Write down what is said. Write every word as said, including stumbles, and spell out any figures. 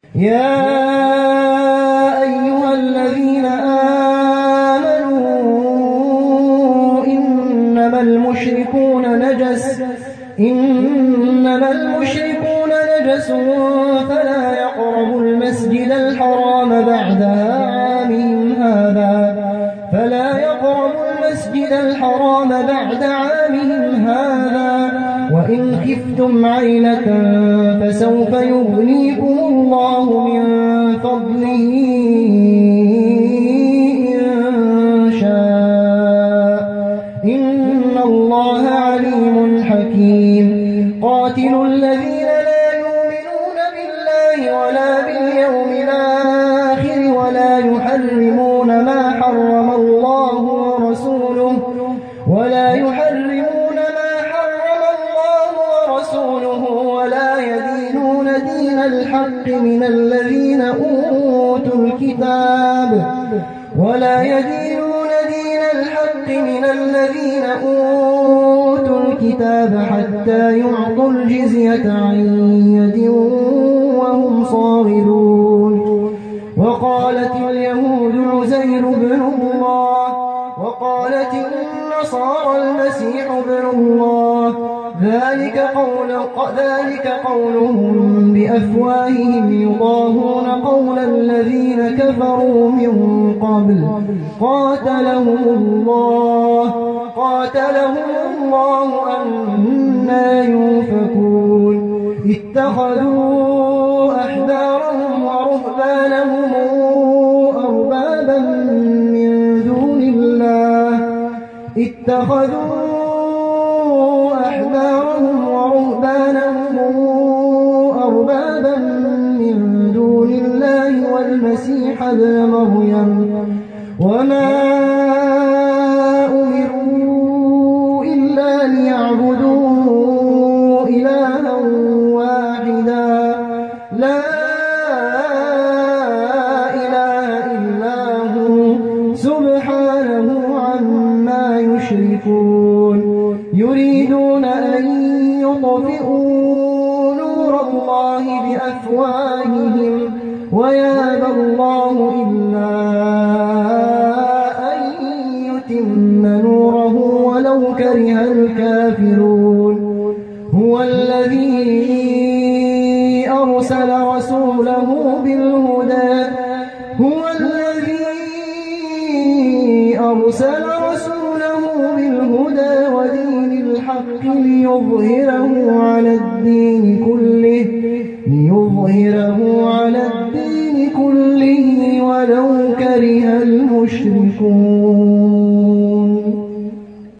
يا أيها الذين آمنوا إنما المشركون نجس إنما المشركون نجس فلا يقربوا المسجد الحرام بعد عامهم هذا فلا يقربوا المسجد الحرام بعد عامهم هذا وإن خفتم عيلة فسوف يغنيكم الله من فضله إن شاء إن الله عليم حكيم قاتلوا الذين لا يؤمنون بالله ولا باليوم الآخر ولا يحرمون ما حرم الله ورسوله ولا يحرمون ما حرم الله ورسوله ولا يدينون دين الحق من الذين أوتوا الكتاب ولا يدينون دين الحق من الذين أوتوا الكتاب حتى يعطوا الجزية عن يد وهم صاغرون وقالت اليهود عزير بن الله وقالت النصارى المسيح ابن الله ذلك قول ذلك قولهم بأفواههم يضاهون قول الذين كفروا من قبل قاتلهم الله قاتلهم الله أنى يؤفكون اتخذوا أحبارهم ورهبانهم أربابا من دون الله اتخذوا أحبارهم ورهبانهم أربابا من دون الله والمسيح ابن مريم وما أمروا إلا ليعبدوا إلها واحدا لا إله إلا هو سبحانه عما يشركون يريدون أن يطفئوا نور الله بأفواههم ويابى الله إلا أن يتم نوره ولو كره الكافرون هو الذي أرسل رسوله بالهدى هو الذي أرسل رسوله بالهدى ودين الحق ليظهره على الدين كله ليظهره على الدين كله ولو كره المشركون.